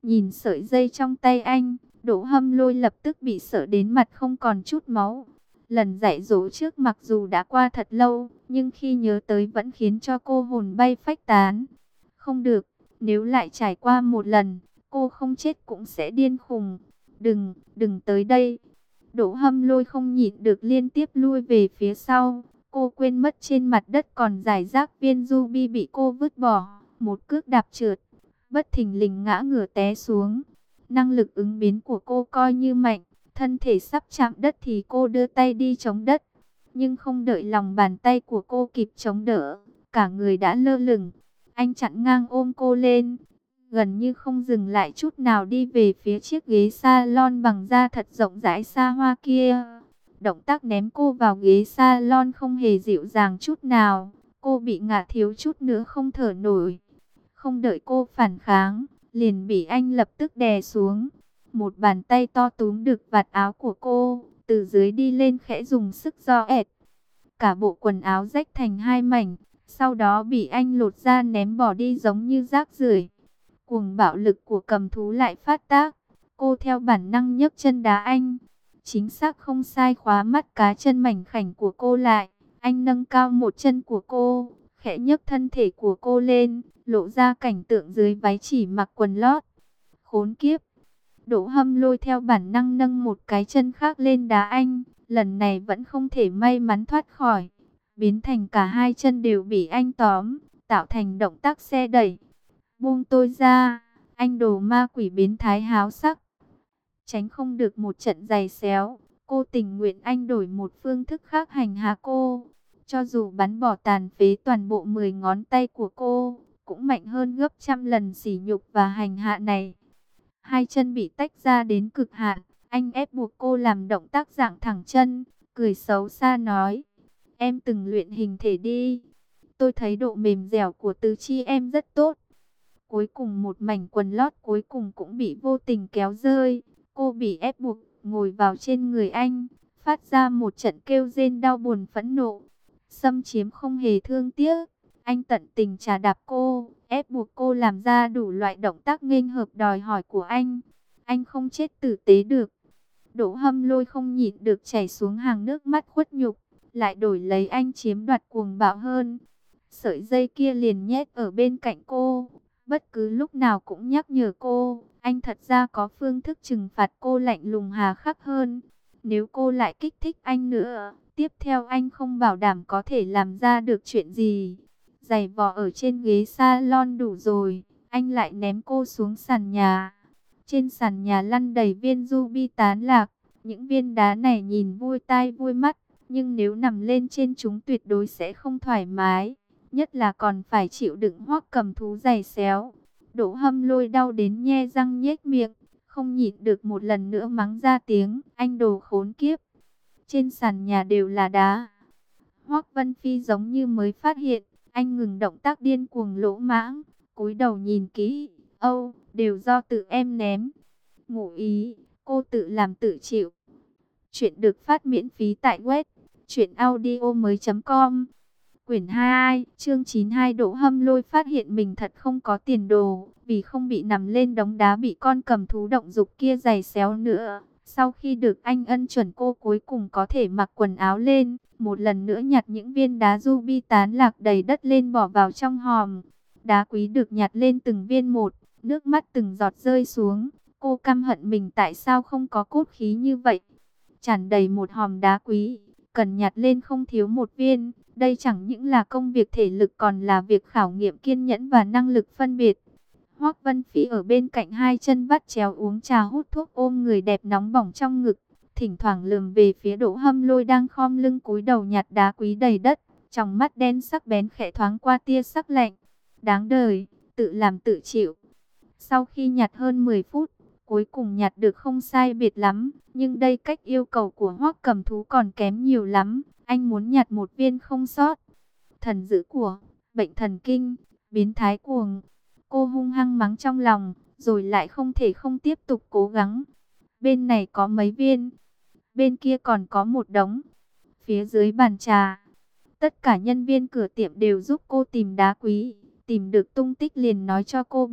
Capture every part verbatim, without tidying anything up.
Nhìn sợi dây trong tay anh, Đỗ Hâm Lôi lập tức bị sợ đến mặt không còn chút máu. Lần dạy dỗ trước mặc dù đã qua thật lâu, nhưng khi nhớ tới vẫn khiến cho cô hồn bay phách tán. Không được, nếu lại trải qua một lần, cô không chết cũng sẽ điên khùng. Đừng, đừng tới đây. Đỗ Hâm Lôi không nhịn được liên tiếp lui về phía sau. Cô quên mất trên mặt đất còn rải rác viên ruby bị cô vứt bỏ. Một cước đạp trượt, bất thình lình ngã ngửa té xuống. Năng lực ứng biến của cô coi như mạnh. Thân thể sắp chạm đất thì cô đưa tay đi chống đất. Nhưng không đợi lòng bàn tay của cô kịp chống đỡ, cả người đã lơ lửng. Anh chặn ngang ôm cô lên, gần như không dừng lại chút nào đi về phía chiếc ghế salon bằng da thật rộng rãi xa hoa kia. Động tác ném cô vào ghế salon không hề dịu dàng chút nào. Cô bị ngã thiếu chút nữa không thở nổi. Không đợi cô phản kháng, liền bị anh lập tức đè xuống. Một bàn tay to túm được vạt áo của cô, từ dưới đi lên khẽ dùng sức gio ẹt. Cả bộ quần áo rách thành hai mảnh, sau đó bị anh lột ra ném bỏ đi giống như rác rưởi. Cuồng bạo lực của cầm thú lại phát tác. Cô theo bản năng nhấc chân đá anh. Chính xác không sai, khóa mắt cá chân mảnh khảnh của cô lại. Anh nâng cao một chân của cô, khẽ nhấc thân thể của cô lên, lộ ra cảnh tượng dưới váy chỉ mặc quần lót. Khốn kiếp! Đỗ Hâm Lôi theo bản năng nâng một cái chân khác lên đá anh. Lần này vẫn không thể may mắn thoát khỏi. Biến thành cả hai chân đều bị anh tóm, tạo thành động tác xe đẩy. Buông tôi ra, anh đồ ma quỷ biến thái háo sắc. Tránh không được một trận giày xéo, cô tình nguyện anh đổi một phương thức khác hành hạ cô. Cho dù bắn bỏ tàn phế toàn bộ mười ngón tay của cô, cũng mạnh hơn gấp trăm lần sỉ nhục và hành hạ này. Hai chân bị tách ra đến cực hạn, anh ép buộc cô làm động tác dạng thẳng chân, cười xấu xa nói: em từng luyện hình thể đi, tôi thấy độ mềm dẻo của tứ chi em rất tốt. Cuối cùng một mảnh quần lót cuối cùng cũng bị vô tình kéo rơi. Cô bị ép buộc ngồi vào trên người anh, phát ra một trận kêu rên đau buồn phẫn nộ. Xâm chiếm không hề thương tiếc, anh tận tình trà đạp cô, ép buộc cô làm ra đủ loại động tác nghênh hợp đòi hỏi của anh. Anh không chết tử tế được. Đỗ Hâm Lôi không nhịn được chảy xuống hàng nước mắt khuất nhục, lại đổi lấy anh chiếm đoạt cuồng bạo hơn. Sợi dây kia liền nhét ở bên cạnh cô, bất cứ lúc nào cũng nhắc nhở cô, anh thật ra có phương thức trừng phạt cô lạnh lùng hà khắc hơn. Nếu cô lại kích thích anh nữa, tiếp theo anh không bảo đảm có thể làm ra được chuyện gì. Giày vò ở trên ghế salon đủ rồi, anh lại ném cô xuống sàn nhà. Trên sàn nhà lăn đầy viên ruby tán lạc, những viên đá này nhìn vui tai vui mắt, nhưng nếu nằm lên trên chúng tuyệt đối sẽ không thoải mái. Nhất là còn phải chịu đựng Hoắc Cầm Thú giày xéo. Đỗ Hâm Lôi đau đến nhe răng nhếch miệng, không nhịn được một lần nữa mắng ra tiếng: anh đồ khốn kiếp. Trên sàn nhà đều là đá. Hoắc Vân Phi giống như mới phát hiện, anh ngừng động tác điên cuồng lỗ mãng, cúi đầu nhìn kỹ. Âu, đều do tự em ném. Ngụ ý, cô tự làm tự chịu. Chuyện được phát miễn phí tại web truyện audio mới chấm com. Quyển hai, chương chín mươi hai. Đỗ Hâm Lôi phát hiện mình thật không có tiền đồ, vì không bị nằm lên đống đá bị con cầm thú động dục kia giày xéo nữa. Sau khi được anh ân chuẩn, cô cuối cùng có thể mặc quần áo lên, một lần nữa nhặt những viên đá ruby tán lạc đầy đất lên bỏ vào trong hòm. Đá quý được nhặt lên từng viên một, nước mắt từng giọt rơi xuống. Cô căm hận mình tại sao không có cốt khí như vậy. Tràn đầy một hòm đá quý, cần nhặt lên không thiếu một viên. Đây chẳng những là công việc thể lực còn là việc khảo nghiệm kiên nhẫn và năng lực phân biệt. Hoắc Vân Phi ở bên cạnh hai chân vắt chéo uống trà hút thuốc, ôm người đẹp nóng bỏng trong ngực. Thỉnh thoảng lườm về phía Đỗ Hâm Lôi đang khom lưng cúi đầu nhặt đá quý đầy đất. Trong mắt đen sắc bén khẽ thoáng qua tia sắc lạnh. Đáng đời, tự làm tự chịu. Sau khi nhặt hơn mười phút, cuối cùng nhặt được không sai biệt lắm. Nhưng đây cách yêu cầu của Hoắc Cầm Thú còn kém nhiều lắm. Anh muốn nhặt một viên không sót. Thần dữ của, bệnh thần kinh, biến thái cuồng. Cô hung hăng mắng trong lòng, rồi lại không thể không tiếp tục cố gắng. Bên này có mấy viên, bên kia còn có một đống. Phía dưới bàn trà, tất cả nhân viên cửa tiệm đều giúp cô tìm đá quý. Tìm được tung tích liền nói cho cô biết.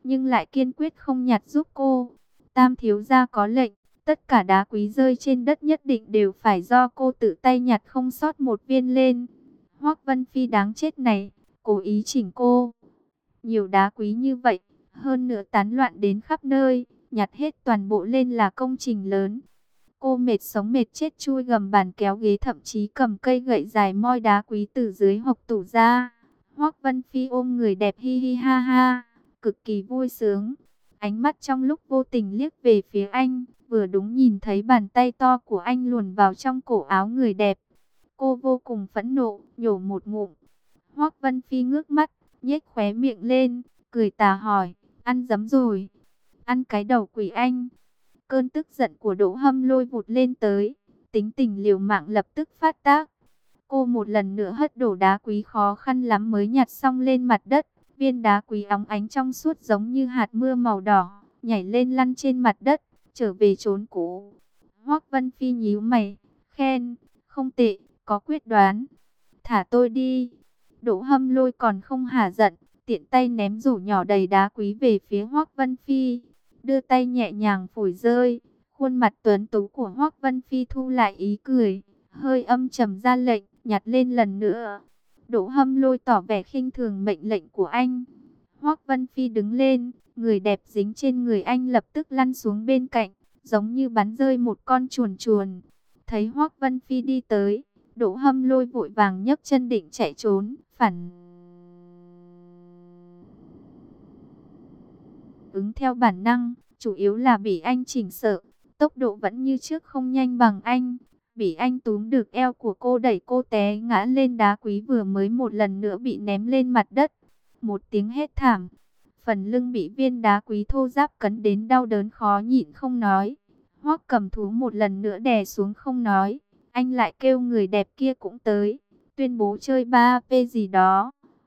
nhưng lại kiên quyết không nhặt giúp cô. Tam thiếu gia có lệnh, tất cả đá quý rơi trên đất nhất định đều phải do cô tự tay nhặt không sót một viên lên. Hoắc Vân Phi đáng chết này, cố ý chỉnh cô. Nhiều đá quý như vậy, hơn nữa tán loạn đến khắp nơi, nhặt hết toàn bộ lên là công trình lớn. Cô mệt sống mệt chết chui gầm bàn kéo ghế, thậm chí cầm cây gậy dài moi đá quý từ dưới hộc tủ ra. Hoắc Vân Phi ôm người đẹp hi hi ha ha, cực kỳ vui sướng. Ánh mắt trong lúc vô tình liếc về phía anh, vừa đúng nhìn thấy bàn tay to của anh luồn vào trong cổ áo người đẹp. Cô vô cùng phẫn nộ, nhổ một ngụm. Hoắc Vân Phi ngước mắt, nhếch khóe miệng lên, cười tà hỏi, ăn dấm rồi? Ăn cái đầu quỷ anh. Cơn tức giận của Đỗ Hâm Lôi vụt lên tới, tính tình liều mạng lập tức phát tác. Cô một lần nữa hất đổ đá quý khó khăn lắm mới nhặt xong lên mặt đất. Viên đá quý óng ánh trong suốt giống như hạt mưa màu đỏ, nhảy lên lăn trên mặt đất, trở về chốn cũ. Hoắc Vân Phi nhíu mày, khen, không tệ, có quyết đoán. Thả tôi đi. Đỗ Hâm Lôi còn không hả giận, tiện tay ném rổ nhỏ đầy đá quý về phía Hoắc Vân Phi, đưa tay nhẹ nhàng phủi rơi. Khuôn mặt tuấn tú của Hoắc Vân Phi thu lại ý cười, hơi âm trầm ra lệnh, nhặt lên lần nữa. Đỗ Hâm Lôi tỏ vẻ khinh thường mệnh lệnh của anh. Hoắc Vân Phi đứng lên, người đẹp dính trên người anh lập tức lăn xuống bên cạnh, giống như bắn rơi một con chuồn chuồn. Thấy Hoắc Vân Phi đi tới, Đỗ Hâm Lôi vội vàng nhấc chân định chạy trốn, phản ứng theo bản năng, chủ yếu là bị anh chỉnh sợ, tốc độ vẫn như trước không nhanh bằng anh. Bị anh túm được eo của cô đẩy cô té ngã lên đá quý vừa mới một lần nữa bị ném lên mặt đất. Một tiếng hét thảm, phần lưng bị viên đá quý thô ráp cấn đến đau đớn khó nhịn không nói. Hoắc Cầm Thú một lần nữa đè xuống không nói, anh lại kêu người đẹp kia cũng tới, tuyên bố chơi ba pê gì đó.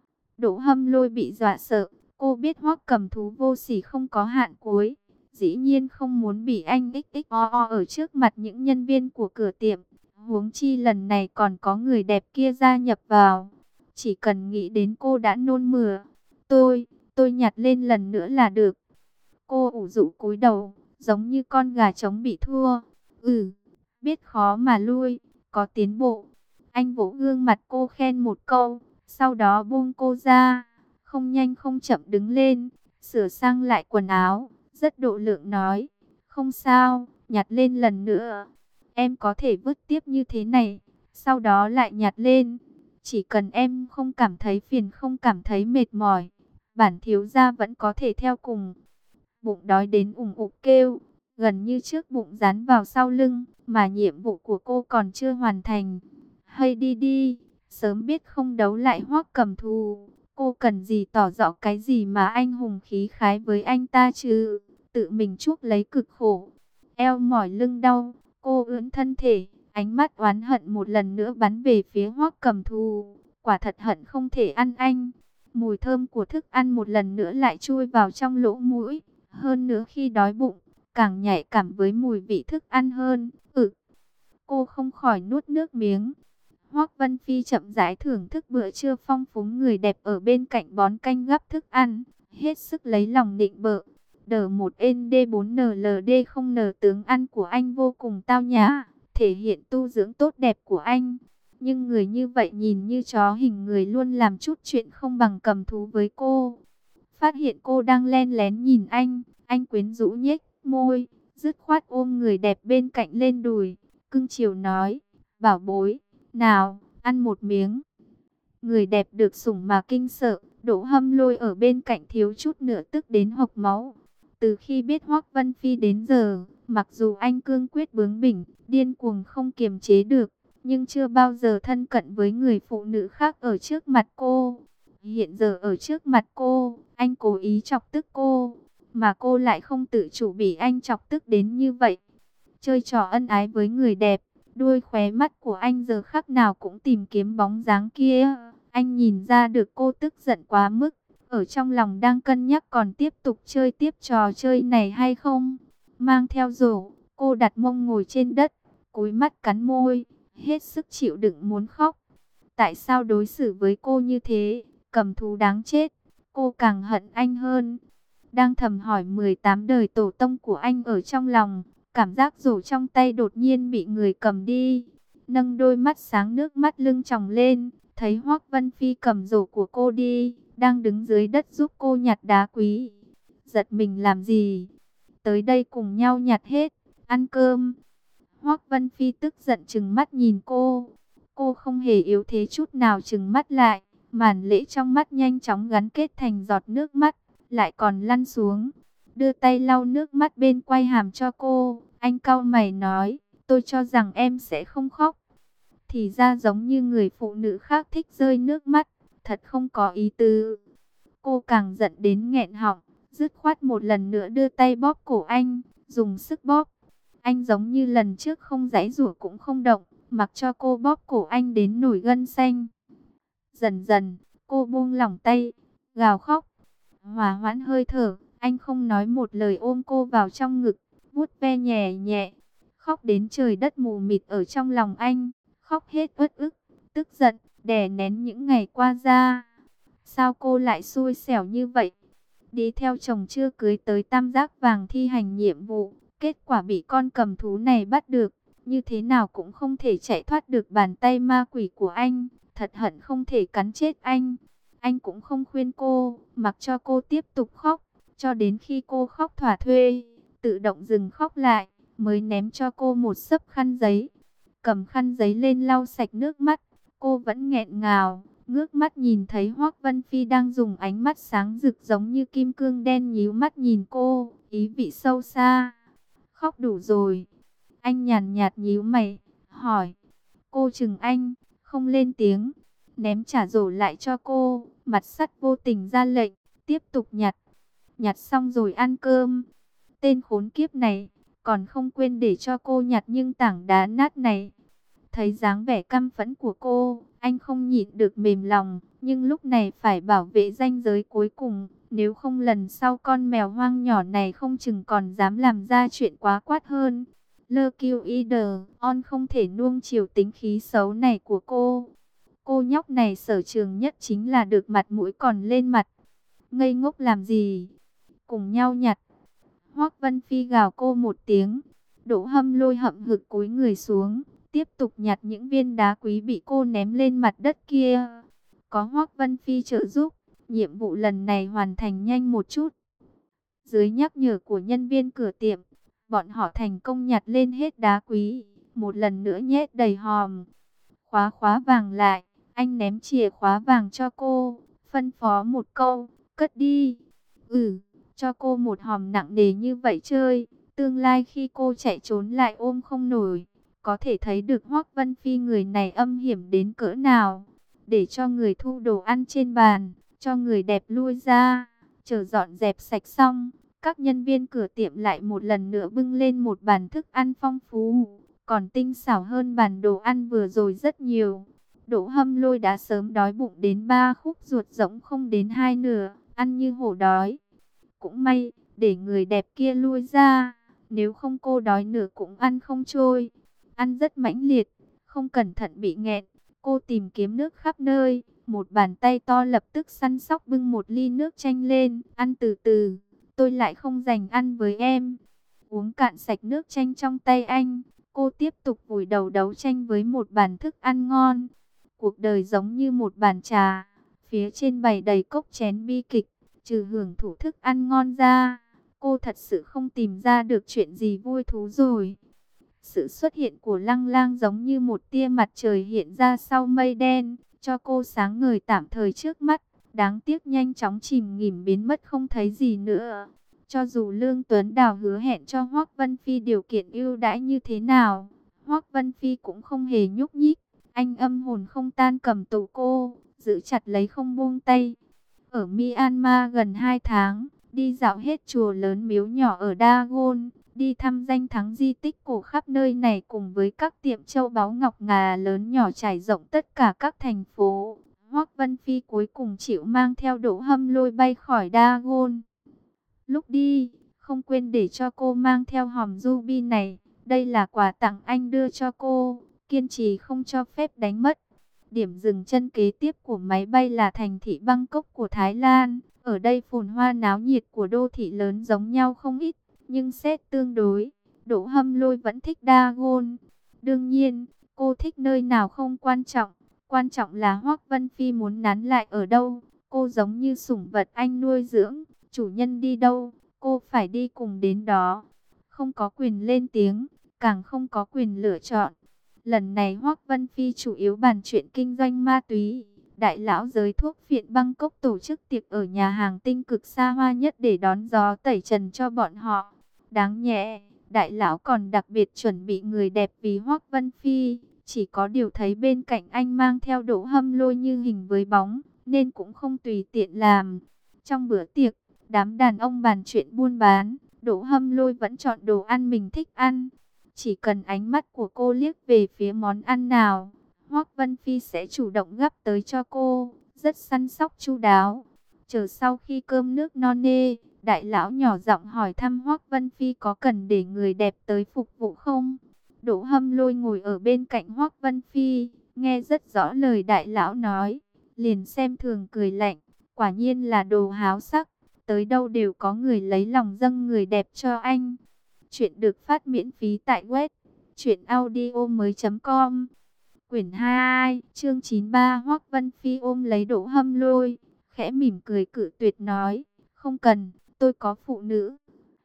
Đỗ Hâm Lôi bị dọa sợ, cô biết Hoắc Cầm Thú vô sỉ không có hạn cuối. Dĩ nhiên không muốn bị anh xích o o ở trước mặt những nhân viên của cửa tiệm. Huống chi lần này còn có người đẹp kia gia nhập vào. Chỉ cần nghĩ đến cô đã nôn mửa. Tôi, tôi nhặt lên lần nữa là được. Cô ủ rũ cúi đầu, giống như con gà trống bị thua. Ừ, biết khó mà lui, có tiến bộ. Anh vỗ gương mặt cô khen một câu, sau đó buông cô ra. Không nhanh không chậm đứng lên, sửa sang lại quần áo. Rất độ lượng nói, không sao, nhặt lên lần nữa. Em có thể vứt tiếp như thế này, sau đó lại nhặt lên. Chỉ cần em không cảm thấy phiền, không cảm thấy mệt mỏi, bản thiếu gia vẫn có thể theo cùng. Bụng đói đến ủng ục kêu, gần như trước bụng dán vào sau lưng, mà nhiệm vụ của cô còn chưa hoàn thành. Hay đi đi, sớm biết không đấu lại Hoắc Cầm Thú. Cô cần gì tỏ rõ cái gì mà anh hùng khí khái với anh ta chứ? Tự mình chuốc lấy cực khổ. Eo mỏi lưng đau, cô ưỡn thân thể, ánh mắt oán hận một lần nữa bắn về phía Hoắc Cầm Thú. Quả thật hận không thể ăn anh. Mùi thơm của thức ăn một lần nữa lại chui vào trong lỗ mũi. Hơn nữa khi đói bụng, càng nhạy cảm với mùi vị thức ăn hơn. Ừ, cô không khỏi nuốt nước miếng. Hoắc Vân Phi chậm rãi thưởng thức bữa trưa phong phú, người đẹp ở bên cạnh bón canh gắp thức ăn, hết sức lấy lòng nịnh bợ. Đờ một N D bốn N L D không N tướng ăn của anh vô cùng tao nhã, thể hiện tu dưỡng tốt đẹp của anh. Nhưng người như vậy nhìn như chó hình người, luôn làm chút chuyện không bằng Cầm Thú với cô. Phát hiện cô đang len lén nhìn anh, anh quyến rũ nhếch môi, dứt khoát ôm người đẹp bên cạnh lên đùi, cưng chiều nói, bảo bối, nào, ăn một miếng. Người đẹp được sủng mà kinh sợ, Đỗ Hâm Lôi ở bên cạnh thiếu chút nữa tức đến hộc máu. Từ khi biết Hoắc Vân Phi đến giờ, mặc dù anh cương quyết bướng bỉnh, điên cuồng không kiềm chế được, nhưng chưa bao giờ thân cận với người phụ nữ khác ở trước mặt cô. Hiện giờ ở trước mặt cô, anh cố ý chọc tức cô, mà cô lại không tự chủ bị anh chọc tức đến như vậy. Chơi trò ân ái với người đẹp, đuôi khóe mắt của anh giờ khắc nào cũng tìm kiếm bóng dáng kia. Anh nhìn ra được cô tức giận quá mức, ở trong lòng đang cân nhắc còn tiếp tục chơi tiếp trò chơi này hay không. Mang theo rổ, cô đặt mông ngồi trên đất, cúi mắt cắn môi, hết sức chịu đựng muốn khóc. Tại sao đối xử với cô như thế? Cầm Thú đáng chết, cô càng hận anh hơn. đang thầm hỏi mười tám đời tổ tông của anh ở trong lòng. Cảm giác rổ trong tay đột nhiên bị người cầm đi. Nâng đôi mắt sáng nước mắt lưng tròng lên, thấy Hoắc Vân Phi cầm rổ của cô đi, đang đứng dưới đất giúp cô nhặt đá quý. Giật mình làm gì? Tới đây cùng nhau nhặt hết, ăn cơm. Hoắc Vân Phi tức giận trừng mắt nhìn cô. Cô không hề yếu thế chút nào, trừng mắt lại. Màn lễ trong mắt nhanh chóng gắn kết thành giọt nước mắt, lại còn lăn xuống. Đưa tay lau nước mắt bên quai hàm cho cô. Anh cau mày nói, tôi cho rằng em sẽ không khóc. Thì ra giống như người phụ nữ khác thích rơi nước mắt, thật không có ý tứ. Cô càng giận đến nghẹn họng, dứt khoát một lần nữa đưa tay bóp cổ anh, dùng sức bóp. Anh giống như lần trước không giãy giụa cũng không động, mặc cho cô bóp cổ anh đến nổi gân xanh. Dần dần, cô buông lỏng tay, gào khóc. Hòa hoãn hơi thở, anh không nói một lời ôm cô vào trong ngực, vuốt ve nhẹ nhẹ. Khóc đến trời đất mù mịt ở trong lòng anh, khóc hết uất ức, tức giận, đè nén những ngày qua ra. Sao cô lại xui xẻo như vậy? Đi theo chồng chưa cưới tới Tam Giác Vàng thi hành nhiệm vụ, kết quả bị con cầm thú này bắt được, như thế nào cũng không thể chạy thoát được bàn tay ma quỷ của anh, thật hận không thể cắn chết anh. Anh cũng không khuyên cô, mặc cho cô tiếp tục khóc, cho đến khi cô khóc thỏa thuê, tự động dừng khóc lại, mới ném cho cô một xấp khăn giấy. Cầm khăn giấy lên lau sạch nước mắt, cô vẫn nghẹn ngào, ngước mắt nhìn thấy Hoắc Vân Phi đang dùng ánh mắt sáng rực giống như kim cương đen nhíu mắt nhìn cô, ý vị sâu xa. Khóc đủ rồi. Anh nhàn nhạt nhíu mày, hỏi. Cô chừng anh, không lên tiếng, ném trả rổ lại cho cô, mặt sắt vô tình ra lệnh, tiếp tục nhặt. Nhặt xong rồi ăn cơm. Tên khốn kiếp này, còn không quên để cho cô nhặt những tảng đá nát này. Thấy dáng vẻ căm phẫn của cô, anh không nhịn được mềm lòng, nhưng lúc này phải bảo vệ ranh giới cuối cùng, nếu không lần sau con mèo hoang nhỏ này không chừng còn dám làm ra chuyện quá quát hơn. Lơ kiêu y đờ, on không thể nuông chiều tính khí xấu này của cô. Cô nhóc này sở trường nhất chính là được mặt mũi còn lên mặt. Ngây ngốc làm gì? Cùng nhau nhặt. Hoắc Vân Phi gào cô một tiếng. Đỗ Hâm Lôi hậm hực cúi người xuống, tiếp tục nhặt những viên đá quý bị cô ném lên mặt đất kia. Có Hoắc Vân Phi trợ giúp, nhiệm vụ lần này hoàn thành nhanh một chút. Dưới nhắc nhở của nhân viên cửa tiệm, bọn họ thành công nhặt lên hết đá quý, một lần nữa nhét đầy hòm. Khóa khóa vàng lại, anh ném chìa khóa vàng cho cô, phân phó một câu, cất đi. Ừ, cho cô một hòm nặng nề như vậy chơi, tương lai khi cô chạy trốn lại ôm không nổi. Có thể thấy được Hoắc Vân Phi người này âm hiểm đến cỡ nào. Để cho người thu đồ ăn trên bàn, cho người đẹp lui ra, chờ dọn dẹp sạch xong. Các nhân viên cửa tiệm lại một lần nữa bưng lên một bàn thức ăn phong phú, còn tinh xảo hơn bàn đồ ăn vừa rồi rất nhiều. Đỗ Hâm Lôi đã sớm đói bụng đến ba khúc ruột rỗng không đến hai nửa, ăn như hổ đói. Cũng may, để người đẹp kia lui ra, nếu không cô đói nửa cũng ăn không trôi. Ăn rất mãnh liệt, không cẩn thận bị nghẹn. Cô tìm kiếm nước khắp nơi, một bàn tay to lập tức săn sóc bưng một ly nước chanh lên, ăn từ từ. Tôi lại không dành ăn với em. Uống cạn sạch nước chanh trong tay anh, cô tiếp tục vùi đầu đấu tranh với một bàn thức ăn ngon. Cuộc đời giống như một bàn trà, phía trên bày đầy cốc chén bi kịch, trừ hưởng thụ thức ăn ngon ra, cô thật sự không tìm ra được chuyện gì vui thú rồi. Sự xuất hiện của Lăng Lang giống như một tia mặt trời hiện ra sau mây đen, cho cô sáng ngời tạm thời trước mắt. Đáng tiếc nhanh chóng chìm nghỉm biến mất không thấy gì nữa. Cho dù Lương Tuấn Đào hứa hẹn cho Hoắc Vân Phi điều kiện ưu đãi như thế nào, Hoắc Vân Phi cũng không hề nhúc nhích. Anh âm hồn không tan cầm tù cô, giữ chặt lấy không buông tay. Ở Myanmar gần hai tháng, đi dạo hết chùa lớn miếu nhỏ ở Dagon, đi thăm danh thắng di tích cổ khắp nơi này cùng với các tiệm châu báu ngọc ngà lớn nhỏ trải rộng tất cả các thành phố. Hoắc Vân Phi cuối cùng chịu mang theo Đỗ Hâm Lôi bay khỏi Dagon. Lúc đi, không quên để cho cô mang theo hòm ruby này. Đây là quà tặng anh đưa cho cô, kiên trì không cho phép đánh mất. Điểm dừng chân kế tiếp của máy bay là thành thị Bangkok của Thái Lan. Ở đây phồn hoa náo nhiệt của đô thị lớn giống nhau không ít, nhưng xét tương đối, Đỗ Hâm Lôi vẫn thích Dagon. Đương nhiên, cô thích nơi nào không quan trọng, quan trọng là Hoắc Vân Phi muốn nán lại ở đâu. Cô giống như sủng vật anh nuôi dưỡng, chủ nhân đi đâu, cô phải đi cùng đến đó. Không có quyền lên tiếng, càng không có quyền lựa chọn. Lần này Hoắc Vân Phi chủ yếu bàn chuyện kinh doanh ma túy. Đại lão giới thuốc phiện Bangkok tổ chức tiệc ở nhà hàng tinh cực xa hoa nhất để đón gió tẩy trần cho bọn họ. Đáng nhẽ, đại lão còn đặc biệt chuẩn bị người đẹp vì Hoắc Vân Phi. Chỉ có điều thấy bên cạnh anh mang theo Đỗ Hâm Lôi như hình với bóng, nên cũng không tùy tiện làm. Trong bữa tiệc, đám đàn ông bàn chuyện buôn bán, Đỗ Hâm Lôi vẫn chọn đồ ăn mình thích ăn. Chỉ cần ánh mắt của cô liếc về phía món ăn nào, Hoắc Vân Phi sẽ chủ động gắp tới cho cô, rất săn sóc chu đáo. Chờ sau khi cơm nước no nê, đại lão nhỏ giọng hỏi thăm Hoắc Vân Phi có cần để người đẹp tới phục vụ không. Đỗ Hâm Lôi ngồi ở bên cạnh Hoắc Vân Phi, nghe rất rõ lời đại lão nói, liền xem thường cười lạnh, quả nhiên là đồ háo sắc, tới đâu đều có người lấy lòng dâng người đẹp cho anh. Chuyện được phát miễn phí tại web truyện audio mới.com. Quyển hai, chương chín mươi ba. Hoắc Vân Phi ôm lấy Đỗ Hâm Lôi, khẽ mỉm cười cự tuyệt nói, không cần, tôi có phụ nữ.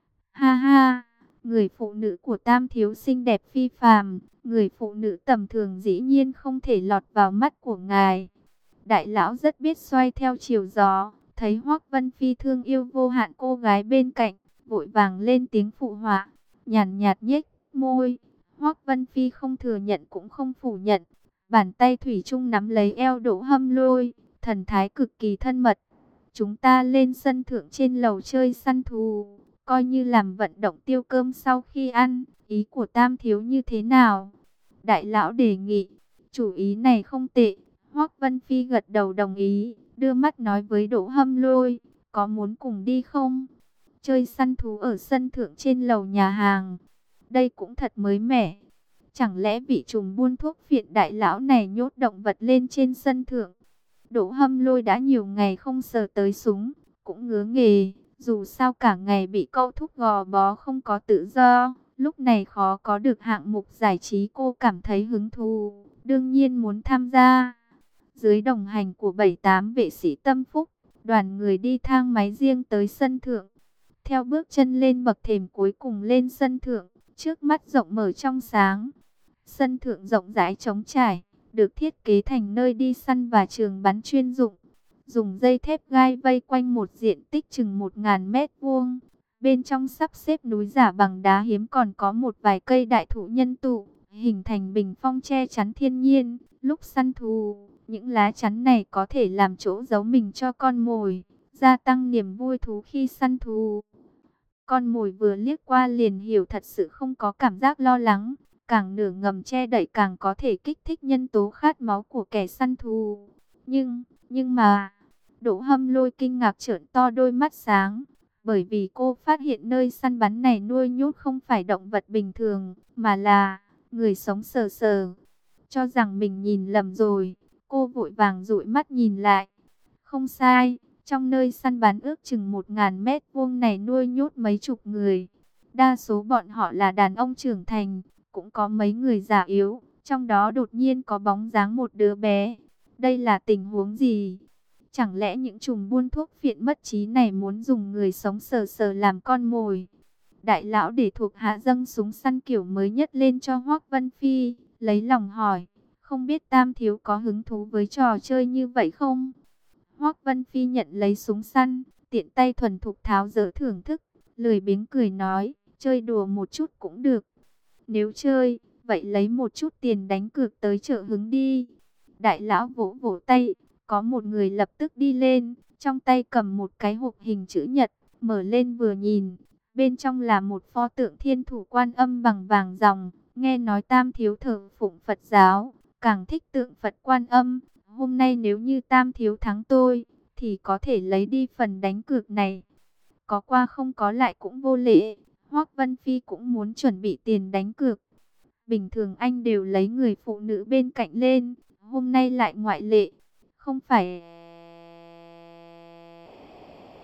Ha ha, người phụ nữ của Tam thiếu xinh đẹp phi phàm, người phụ nữ tầm thường dĩ nhiên không thể lọt vào mắt của ngài. Đại lão rất biết xoay theo chiều gió, thấy Hoắc Vân Phi thương yêu vô hạn cô gái bên cạnh, vội vàng lên tiếng phụ họa, nhàn nhạt nhếch môi. Hoắc Vân Phi không thừa nhận cũng không phủ nhận, bàn tay thủy chung nắm lấy eo Đỗ Hâm Lôi, thần thái cực kỳ thân mật. Chúng ta lên sân thượng trên lầu chơi săn thú, coi như làm vận động tiêu cơm sau khi ăn, ý của Tam thiếu như thế nào? Đại lão đề nghị, chủ ý này không tệ. Hoắc Vân Phi gật đầu đồng ý, đưa mắt nói với Đỗ Hâm Lôi, có muốn cùng đi không? Chơi săn thú ở sân thượng trên lầu nhà hàng. Đây cũng thật mới mẻ. Chẳng lẽ vị trùm buôn thuốc phiện đại lão này nhốt động vật lên trên sân thượng? Đỗ Hâm Lôi đã nhiều ngày không sờ tới súng, cũng ngứa nghề. Dù sao cả ngày bị câu thúc gò bó không có tự do, lúc này khó có được hạng mục giải trí cô cảm thấy hứng thú, đương nhiên muốn tham gia. Dưới đồng hành của bảy tám vệ sĩ tâm phúc, đoàn người đi thang máy riêng tới sân thượng. Theo bước chân lên bậc thềm cuối cùng lên sân thượng, trước mắt rộng mở trong sáng. Sân thượng rộng rãi trống trải, được thiết kế thành nơi đi săn và trường bắn chuyên dụng. Dùng dây thép gai vây quanh một diện tích chừng một nghìn mét vuông. Bên trong sắp xếp núi giả bằng đá hiếm còn có một vài cây đại thụ nhân tụ, hình thành bình phong che chắn thiên nhiên. Lúc săn thú, những lá chắn này có thể làm chỗ giấu mình cho con mồi, gia tăng niềm vui thú khi săn thú. Con mồi vừa liếc qua liền hiểu thật sự không có cảm giác lo lắng, càng nửa ngầm che đậy càng có thể kích thích nhân tố khát máu của kẻ săn thú. Nhưng, nhưng mà, Đỗ Hâm Lôi kinh ngạc trợn to đôi mắt sáng, bởi vì cô phát hiện nơi săn bắn này nuôi nhốt không phải động vật bình thường, mà là người sống sờ sờ. Cho rằng mình nhìn lầm rồi, cô vội vàng dụi mắt nhìn lại. Không sai, trong nơi săn bắn ước chừng một nghìn mét vuông này nuôi nhốt mấy chục người. Đa số bọn họ là đàn ông trưởng thành, cũng có mấy người già yếu, trong đó đột nhiên có bóng dáng một đứa bé. Đây là tình huống gì? Chẳng lẽ những trùm buôn thuốc phiện mất trí này muốn dùng người sống sờ sờ làm con mồi? Đại lão để thuộc hạ dâng súng săn kiểu mới nhất lên cho Hoắc Vân Phi, lấy lòng hỏi, không biết Tam thiếu có hứng thú với trò chơi như vậy không? Hoắc Vân Phi nhận lấy súng săn, tiện tay thuần thục tháo dỡ thưởng thức, lười biếng cười nói, chơi đùa một chút cũng được. Nếu chơi, vậy lấy một chút tiền đánh cược tới trợ hứng đi. Đại lão vỗ vỗ tay, có một người lập tức đi lên, trong tay cầm một cái hộp hình chữ nhật, mở lên vừa nhìn, bên trong là một pho tượng Thiên Thủ Quan Âm bằng vàng ròng. Nghe nói Tam thiếu thờ phụng Phật giáo, càng thích tượng Phật Quan Âm. Hôm nay nếu như Tam thiếu thắng tôi, thì có thể lấy đi phần đánh cược này. Có qua không có lại cũng vô lễ. Hoắc Vân Phi cũng muốn chuẩn bị tiền đánh cược. Bình thường anh đều lấy người phụ nữ bên cạnh lên, hôm nay lại ngoại lệ. Không phải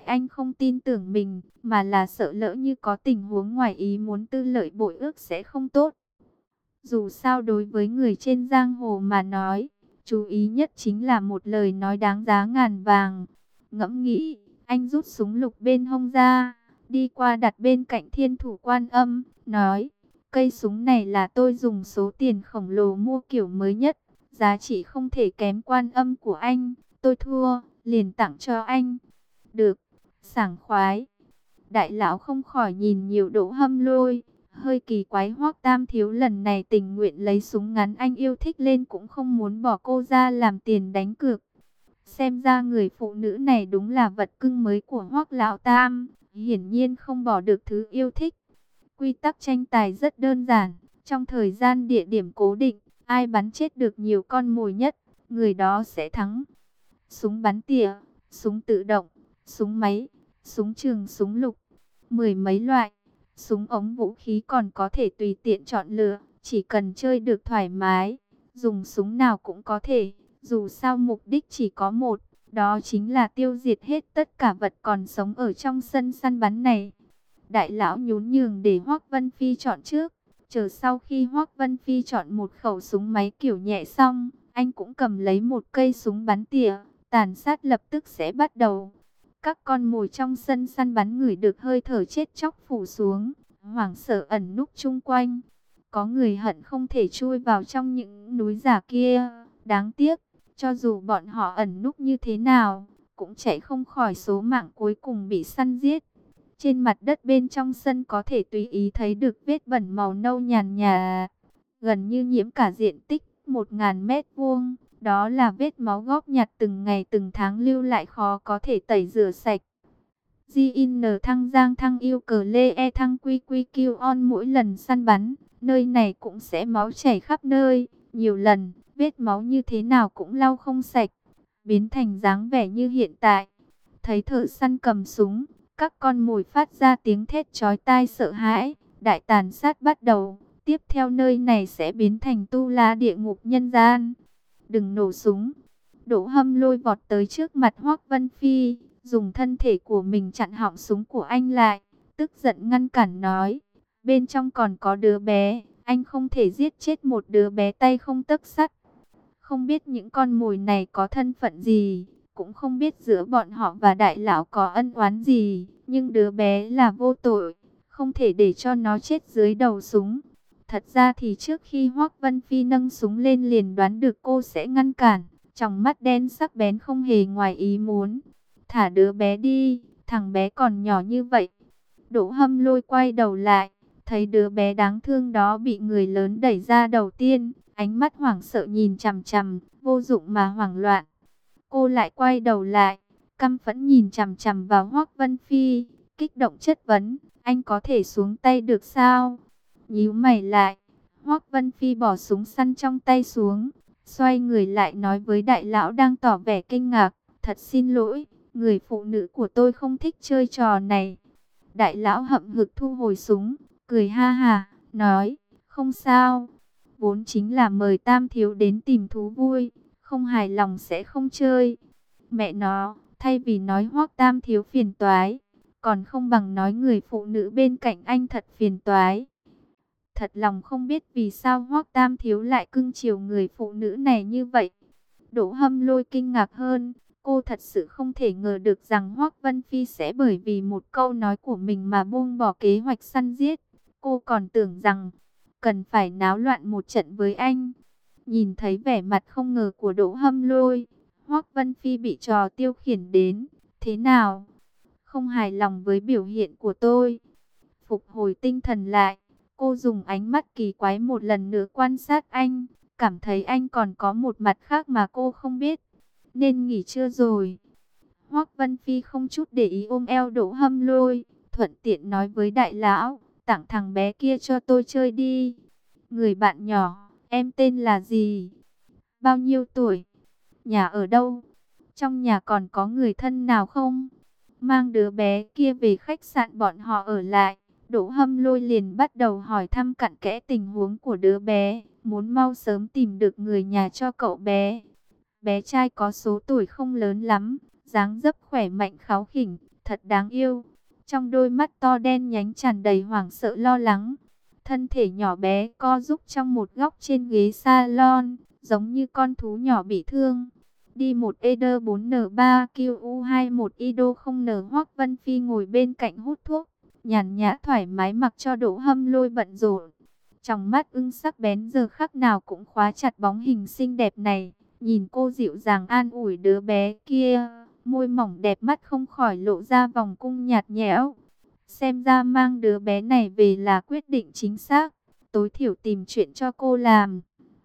anh không tin tưởng mình, mà là sợ lỡ như có tình huống ngoài ý muốn tư lợi bội ước sẽ không tốt. Dù sao đối với người trên giang hồ mà nói, chú ý nhất chính là một lời nói đáng giá ngàn vàng. Ngẫm nghĩ, anh rút súng lục bên hông ra, đi qua đặt bên cạnh Thiên Thủ Quan Âm, nói: cây súng này là tôi dùng số tiền khổng lồ mua kiểu mới nhất, giá trị không thể kém Quan Âm của anh, tôi thua, liền tặng cho anh. Được, sảng khoái. Đại lão không khỏi nhìn nhiều Đỗ Hâm Lôi, hơi kỳ quái Hoắc Tam Thiếu lần này tình nguyện lấy súng ngắn anh yêu thích lên cũng không muốn bỏ cô ra làm tiền đánh cược. Xem ra người phụ nữ này đúng là vật cưng mới của Hoắc Lão Tam, hiển nhiên không bỏ được thứ yêu thích. Quy tắc tranh tài rất đơn giản, trong thời gian địa điểm cố định, ai bắn chết được nhiều con mồi nhất, người đó sẽ thắng. Súng bắn tỉa, súng tự động, súng máy, súng trường, súng lục, mười mấy loại. Súng ống vũ khí còn có thể tùy tiện chọn lựa, chỉ cần chơi được thoải mái, dùng súng nào cũng có thể. Dù sao mục đích chỉ có một, đó chính là tiêu diệt hết tất cả vật còn sống ở trong sân săn bắn này. Đại lão nhún nhường để Hoắc Vân Phi chọn trước, chờ sau khi Hoắc Vân Phi chọn một khẩu súng máy kiểu nhẹ xong, anh cũng cầm lấy một cây súng bắn tỉa, tàn sát lập tức sẽ bắt đầu. Các con mồi trong sân săn bắn ngửi được hơi thở chết chóc phủ xuống, hoảng sợ ẩn núp chung quanh. Có người hận không thể chui vào trong những núi giả kia, đáng tiếc, cho dù bọn họ ẩn núp như thế nào, cũng chạy không khỏi số mạng cuối cùng bị săn giết. Trên mặt đất bên trong sân có thể tùy ý thấy được vết bẩn màu nâu nhàn nhạt, gần như nhiễm cả diện tích một nghìn mét vuông. Đó là vết máu góp nhặt từng ngày từng tháng lưu lại khó có thể tẩy rửa sạch. gi en thăng giang thăng yêu cờ lê e thăng quy quy kiêu on mỗi lần săn bắn, nơi này cũng sẽ máu chảy khắp nơi. Nhiều lần, vết máu như thế nào cũng lau không sạch, biến thành dáng vẻ như hiện tại. Thấy thợ săn cầm súng, các con mồi phát ra tiếng thét chói tai sợ hãi, đại tàn sát bắt đầu. Tiếp theo nơi này sẽ biến thành tu la địa ngục nhân gian. Đừng nổ súng. Đỗ Hâm Lôi vọt tới trước mặt Hoắc Vân Phi, dùng thân thể của mình chặn họng súng của anh lại, tức giận ngăn cản nói: bên trong còn có đứa bé, anh không thể giết chết một đứa bé tay không tấc sắt. Không biết những con mồi này có thân phận gì, cũng không biết giữa bọn họ và đại lão có ân oán gì, nhưng đứa bé là vô tội, không thể để cho nó chết dưới đầu súng. Thật ra thì trước khi Hoắc Vân Phi nâng súng lên liền đoán được cô sẽ ngăn cản, trong mắt đen sắc bén không hề ngoài ý muốn. Thả đứa bé đi, thằng bé còn nhỏ như vậy. Đỗ Hâm Lôi quay đầu lại, thấy đứa bé đáng thương đó bị người lớn đẩy ra đầu tiên, ánh mắt hoảng sợ nhìn chằm chằm, vô dụng mà hoảng loạn. Cô lại quay đầu lại, căm phẫn nhìn chằm chằm vào Hoắc Vân Phi, kích động chất vấn: anh có thể xuống tay được sao? Nhíu mày lại, Hoắc Vân Phi bỏ súng săn trong tay xuống, xoay người lại nói với đại lão đang tỏ vẻ kinh ngạc: thật xin lỗi, người phụ nữ của tôi không thích chơi trò này. Đại lão hậm hực thu hồi súng, cười ha hà, nói: không sao, vốn chính là mời Tam Thiếu đến tìm thú vui, không hài lòng sẽ không chơi. Mẹ nó, thay vì nói Hoắc Tam Thiếu phiền toái, còn không bằng nói người phụ nữ bên cạnh anh thật phiền toái. Thật lòng không biết vì sao Hoắc Tam Thiếu lại cưng chiều người phụ nữ này như vậy. Đỗ Hâm Lôi kinh ngạc hơn, cô thật sự không thể ngờ được rằng Hoắc Vân Phi sẽ bởi vì một câu nói của mình mà buông bỏ kế hoạch săn giết. Cô còn tưởng rằng cần phải náo loạn một trận với anh. Nhìn thấy vẻ mặt không ngờ của Đỗ Hâm Lôi, Hoắc Vân Phi bị trò tiêu khiển đến. Thế nào? Không hài lòng với biểu hiện của tôi? Phục hồi tinh thần lại, cô dùng ánh mắt kỳ quái một lần nữa quan sát anh, cảm thấy anh còn có một mặt khác mà cô không biết. Nên nghỉ trưa rồi. Hoắc Vân Phi không chút để ý ôm eo Đỗ Hâm Lôi, thuận tiện nói với đại lão: tặng thằng bé kia cho tôi chơi đi. Người bạn nhỏ, em tên là gì? Bao nhiêu tuổi? Nhà ở đâu? Trong nhà còn có người thân nào không? Mang đứa bé kia về khách sạn bọn họ ở lại. Đỗ Hâm Lôi liền bắt đầu hỏi thăm cặn kẽ tình huống của đứa bé, muốn mau sớm tìm được người nhà cho cậu bé. Bé trai có số tuổi không lớn lắm, dáng dấp khỏe mạnh kháu khỉnh, thật đáng yêu. Trong đôi mắt to đen nhánh tràn đầy hoảng sợ lo lắng. Thân thể nhỏ bé co rúm trong một góc trên ghế salon, giống như con thú nhỏ bị thương. Đi một E D bốn N ba Q U hai một I D O không N. Hoắc Vân Phi ngồi bên cạnh hút thuốc, nhàn nhã thoải mái mặc cho Đỗ Hâm Lôi bận rộn. Trong mắt ưng sắc bén giờ khắc nào cũng khóa chặt bóng hình xinh đẹp này. Nhìn cô dịu dàng an ủi đứa bé kia, môi mỏng đẹp mắt không khỏi lộ ra vòng cung nhạt nhẽo. Xem ra mang đứa bé này về là quyết định chính xác, tối thiểu tìm chuyện cho cô làm.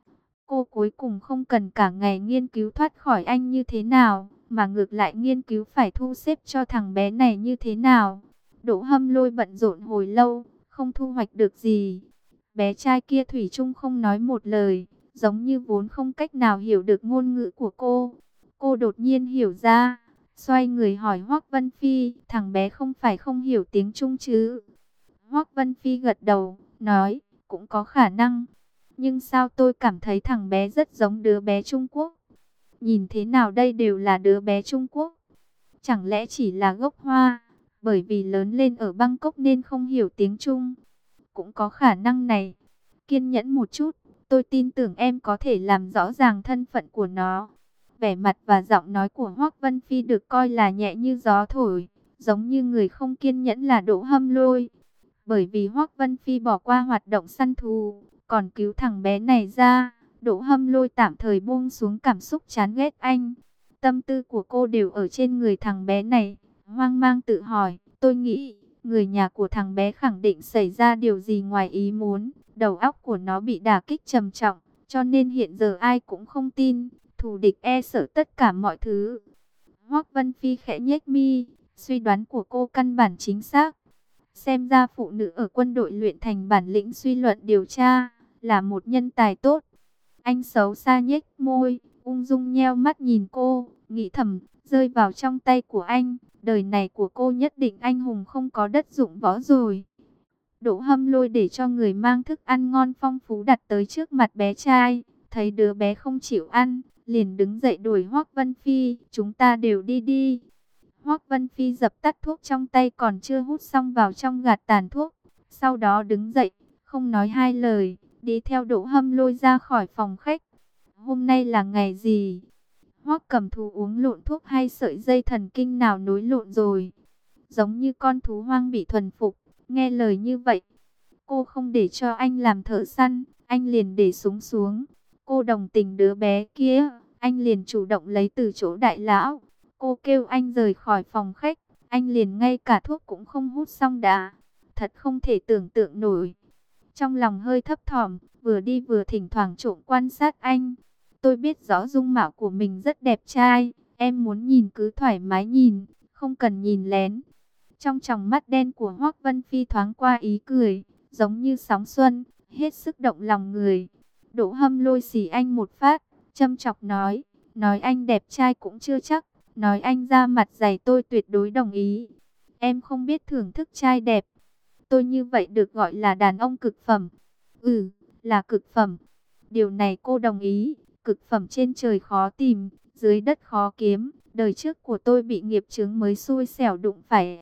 Cô cuối cùng không cần cả ngày nghiên cứu thoát khỏi anh như thế nào, mà ngược lại nghiên cứu phải thu xếp cho thằng bé này như thế nào. Đỗ Hâm Lôi bận rộn hồi lâu, không thu hoạch được gì. Bé trai kia thủy chung không nói một lời, giống như vốn không cách nào hiểu được ngôn ngữ của cô. Cô đột nhiên hiểu ra, xoay người hỏi Hoắc Vân Phi, thằng bé không phải không hiểu tiếng Trung chứ? Hoắc Vân Phi gật đầu, nói, cũng có khả năng. Nhưng sao tôi cảm thấy thằng bé rất giống đứa bé Trung Quốc? Nhìn thế nào đây đều là đứa bé Trung Quốc. Chẳng lẽ chỉ là gốc Hoa, bởi vì lớn lên ở Bangkok nên không hiểu tiếng Trung? Cũng có khả năng này. Kiên nhẫn một chút, tôi tin tưởng em có thể làm rõ ràng thân phận của nó. Vẻ mặt và giọng nói của Hoắc Vân Phi được coi là nhẹ như gió thổi, giống như người không kiên nhẫn là Đỗ Hâm Lôi. Bởi vì Hoắc Vân Phi bỏ qua hoạt động săn thú, còn cứu thằng bé này ra, Đỗ Hâm Lôi tạm thời buông xuống cảm xúc chán ghét anh. Tâm tư của cô đều ở trên người thằng bé này, hoang mang tự hỏi, tôi nghĩ, người nhà của thằng bé khẳng định xảy ra điều gì ngoài ý muốn, đầu óc của nó bị đả kích trầm trọng, cho nên hiện giờ ai cũng không tin, thù địch e sợ tất cả mọi thứ. Hoắc Vân Phi khẽ nhếch mi, suy đoán của cô căn bản chính xác. Xem ra phụ nữ ở quân đội luyện thành bản lĩnh suy luận điều tra, là một nhân tài tốt. Anh xấu xa nhếch môi, ung dung nheo mắt nhìn cô, nghĩ thầm, rơi vào trong tay của anh, đời này của cô nhất định anh hùng không có đất dụng võ rồi. Đỗ Hâm Lôi để cho người mang thức ăn ngon phong phú đặt tới trước mặt bé trai, thấy đứa bé không chịu ăn, liền đứng dậy đuổi Hoắc Vân Phi, chúng ta đều đi đi. Hoắc Vân Phi dập tắt thuốc trong tay còn chưa hút xong vào trong gạt tàn thuốc, sau đó đứng dậy, không nói hai lời, đi theo Đỗ Hâm Lôi ra khỏi phòng khách. Hôm nay là ngày gì? Hoắc Cẩm Thù uống lộn thuốc hay sợi dây thần kinh nào nối lộn rồi? Giống như con thú hoang bị thuần phục, nghe lời như vậy. Cô không để cho anh làm thợ săn, anh liền để súng xuống. Cô đồng tình đứa bé kia, anh liền chủ động lấy từ chỗ đại lão. Cô kêu anh rời khỏi phòng khách, anh liền ngay cả thuốc cũng không hút xong đã. Thật không thể tưởng tượng nổi. Trong lòng hơi thấp thỏm, vừa đi vừa thỉnh thoảng trộm quan sát anh. Tôi biết rõ dung mạo của mình rất đẹp trai, em muốn nhìn cứ thoải mái nhìn, không cần nhìn lén. Trong tròng mắt đen của Hoắc Vân Phi thoáng qua ý cười, giống như sóng xuân, hết sức động lòng người. Đỗ Hâm Lôi xì anh một phát, châm chọc nói, nói anh đẹp trai cũng chưa chắc, nói anh ra mặt dày tôi tuyệt đối đồng ý. Em không biết thưởng thức trai đẹp, tôi như vậy được gọi là đàn ông cực phẩm. Ừ, là cực phẩm. Điều này cô đồng ý, cực phẩm trên trời khó tìm, dưới đất khó kiếm. Đời trước của tôi bị nghiệp chướng mới xui xẻo đụng phải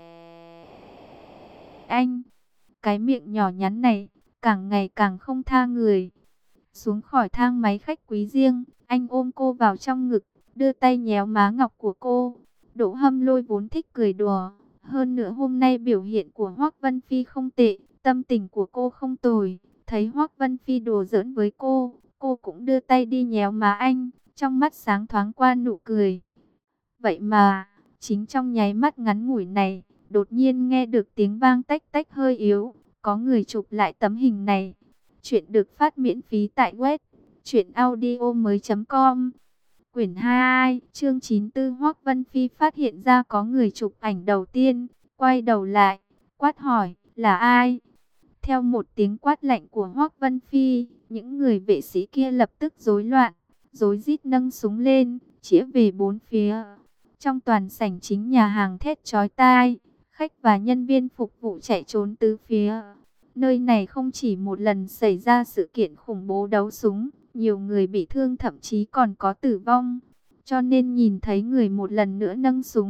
anh. Cái miệng nhỏ nhắn này, càng ngày càng không tha người. Xuống khỏi thang máy khách quý riêng, anh ôm cô vào trong ngực, đưa tay nhéo má ngọc của cô. Đỗ Hâm Lôi vốn thích cười đùa, hơn nữa hôm nay biểu hiện của Hoắc Vân Phi không tệ, tâm tình của cô không tồi. Thấy Hoắc Vân Phi đùa giỡn với cô, cô cũng đưa tay đi nhéo má anh, trong mắt sáng thoáng qua nụ cười. Vậy mà, chính trong nháy mắt ngắn ngủi này, đột nhiên nghe được tiếng vang tách tách hơi yếu, có người chụp lại tấm hình này. Chuyện được phát miễn phí tại web truyện audio mới chấm com. Quyển hai, chương chín mươi tư. Hoắc Vân Phi phát hiện ra có người chụp ảnh đầu tiên, quay đầu lại, quát hỏi, là ai? Theo một tiếng quát lạnh của Hoắc Vân Phi, những người vệ sĩ kia lập tức rối loạn, rối rít nâng súng lên, chĩa về bốn phía. Trong toàn sảnh chính nhà hàng thét chói tai, khách và nhân viên phục vụ chạy trốn tứ phía. Nơi này không chỉ một lần xảy ra sự kiện khủng bố đấu súng, nhiều người bị thương thậm chí còn có tử vong. Cho nên nhìn thấy người một lần nữa nâng súng,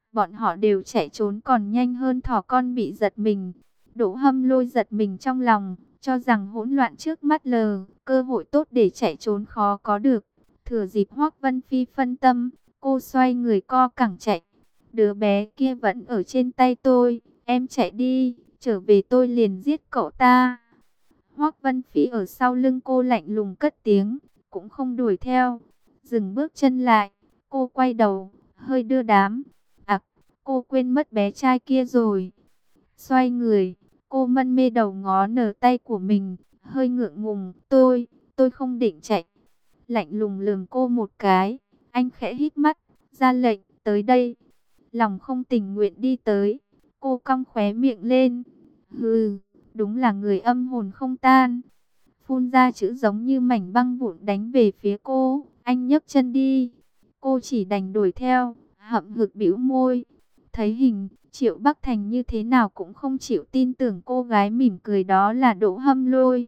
Bọn họ đều chạy trốn còn nhanh hơn thỏ con bị giật mình. Đỗ Hâm Lôi giật mình trong lòng, cho rằng hỗn loạn trước mắt lờ, cơ hội tốt để chạy trốn khó có được. Thừa dịp Hoắc Vân Phi phân tâm, cô xoay người co cẳng chạy. Đứa bé kia vẫn ở trên tay tôi, em chạy đi, trở về tôi liền giết cậu ta. Hoắc Vân Phi ở sau lưng cô lạnh lùng cất tiếng, cũng không đuổi theo. Dừng bước chân lại, cô quay đầu, hơi đưa đám. À, cô quên mất bé trai kia rồi. Xoay người, cô mân mê đầu ngó nở tay của mình, hơi ngượng ngùng. Tôi, tôi không định chạy. Lạnh lùng lườm cô một cái, anh khẽ hít mắt, ra lệnh, tới đây. Lòng không tình nguyện đi tới, cô cong khóe miệng lên. Hừ, đúng là người âm hồn không tan. Phun ra chữ giống như mảnh băng vụn đánh về phía cô, anh nhấc chân đi. Cô chỉ đành đuổi theo, hậm hực bĩu môi. Thấy hình, Triệu Bắc Thành như thế nào cũng không chịu tin tưởng cô gái mỉm cười đó là Đỗ Hâm Lôi.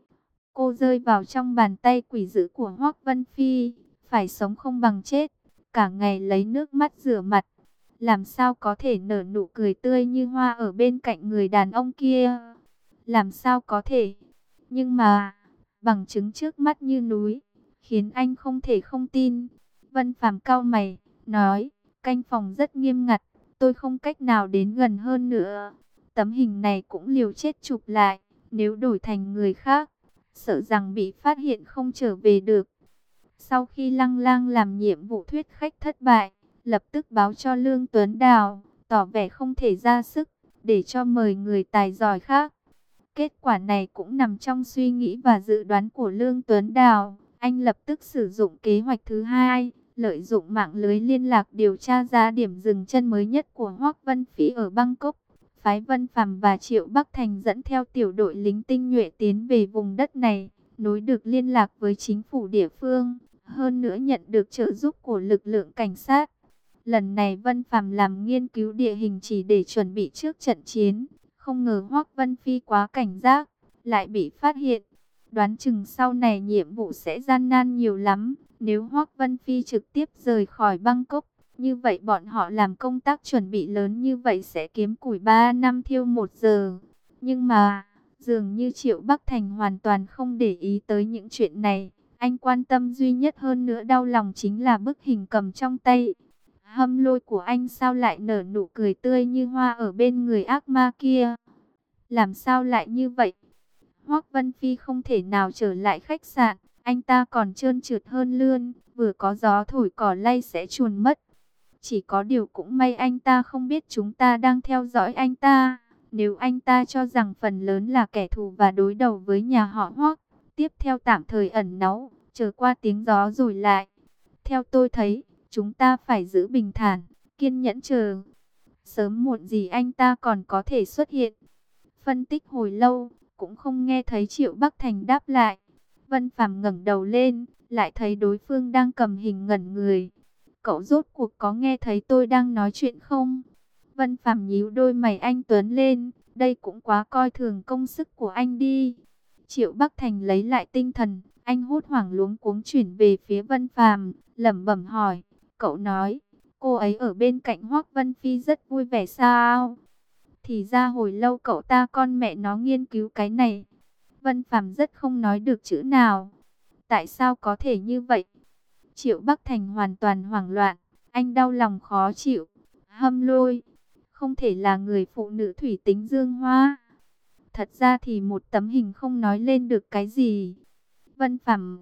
Cô rơi vào trong bàn tay quỷ dữ của Hoắc Vân Phi, phải sống không bằng chết, cả ngày lấy nước mắt rửa mặt. Làm sao có thể nở nụ cười tươi như hoa ở bên cạnh người đàn ông kia? Làm sao có thể? Nhưng mà, bằng chứng trước mắt như núi, khiến anh không thể không tin. Vân Phàm cau mày, nói, canh phòng rất nghiêm ngặt, tôi không cách nào đến gần hơn nữa. Tấm hình này cũng liều chết chụp lại, nếu đổi thành người khác, sợ rằng bị phát hiện không trở về được. Sau khi Lăng Lang làm nhiệm vụ thuyết khách thất bại, lập tức báo cho Lương Tuấn Đào, tỏ vẻ không thể ra sức, để cho mời người tài giỏi khác. Kết quả này cũng nằm trong suy nghĩ và dự đoán của Lương Tuấn Đào. Anh lập tức sử dụng kế hoạch thứ hai, lợi dụng mạng lưới liên lạc điều tra ra điểm dừng chân mới nhất của Hoắc Vân Phi ở Bangkok. Phái Vân Phàm và Triệu Bắc Thành dẫn theo tiểu đội lính tinh nhuệ tiến về vùng đất này, nối được liên lạc với chính phủ địa phương, hơn nữa nhận được trợ giúp của lực lượng cảnh sát. Lần này Vân Phàm làm nghiên cứu địa hình chỉ để chuẩn bị trước trận chiến, không ngờ Hoắc Vân Phi quá cảnh giác, lại bị phát hiện. Đoán chừng sau này nhiệm vụ sẽ gian nan nhiều lắm, nếu Hoắc Vân Phi trực tiếp rời khỏi Bangkok. Như vậy bọn họ làm công tác chuẩn bị lớn như vậy sẽ kiếm củi ba năm thiêu một giờ. Nhưng mà, dường như Triệu Bắc Thành hoàn toàn không để ý tới những chuyện này. Anh quan tâm duy nhất hơn nữa đau lòng chính là bức hình cầm trong tay. Hâm Lôi của anh sao lại nở nụ cười tươi như hoa ở bên người ác ma kia? Làm sao lại như vậy? Hoắc Vân Phi không thể nào trở lại khách sạn. Anh ta còn trơn trượt hơn lươn, vừa có gió thổi cỏ lay sẽ chuồn mất. Chỉ có điều cũng may anh ta không biết chúng ta đang theo dõi anh ta. Nếu anh ta cho rằng phần lớn là kẻ thù và đối đầu với nhà họ Hoắc, tiếp theo tạm thời ẩn náu, chờ qua tiếng gió rồi lại. Theo tôi thấy, chúng ta phải giữ bình thản, kiên nhẫn chờ. Sớm muộn gì anh ta còn có thể xuất hiện. Phân tích hồi lâu, cũng không nghe thấy Triệu Bắc Thành đáp lại. Vân Phàm ngẩng đầu lên, lại thấy đối phương đang cầm hình ngẩn người. Cậu rốt cuộc có nghe thấy tôi đang nói chuyện không? Vân Phàm nhíu đôi mày anh tuấn lên, đây cũng quá coi thường công sức của anh đi. Triệu Bắc Thành lấy lại tinh thần, anh hốt hoảng luống cuống chuyển về phía Vân Phàm, lẩm bẩm hỏi, cậu nói, cô ấy ở bên cạnh Hoắc Vân Phi rất vui vẻ sao? Thì ra hồi lâu cậu ta con mẹ nó nghiên cứu cái này. Vân Phàm rất không nói được chữ nào. Tại sao có thể như vậy? Triệu Bắc Thành hoàn toàn hoảng loạn, anh đau lòng khó chịu. Hâm Lôi, không thể là người phụ nữ thủy tính dương hoa. Thật ra thì một tấm hình không nói lên được cái gì. Vân Phàm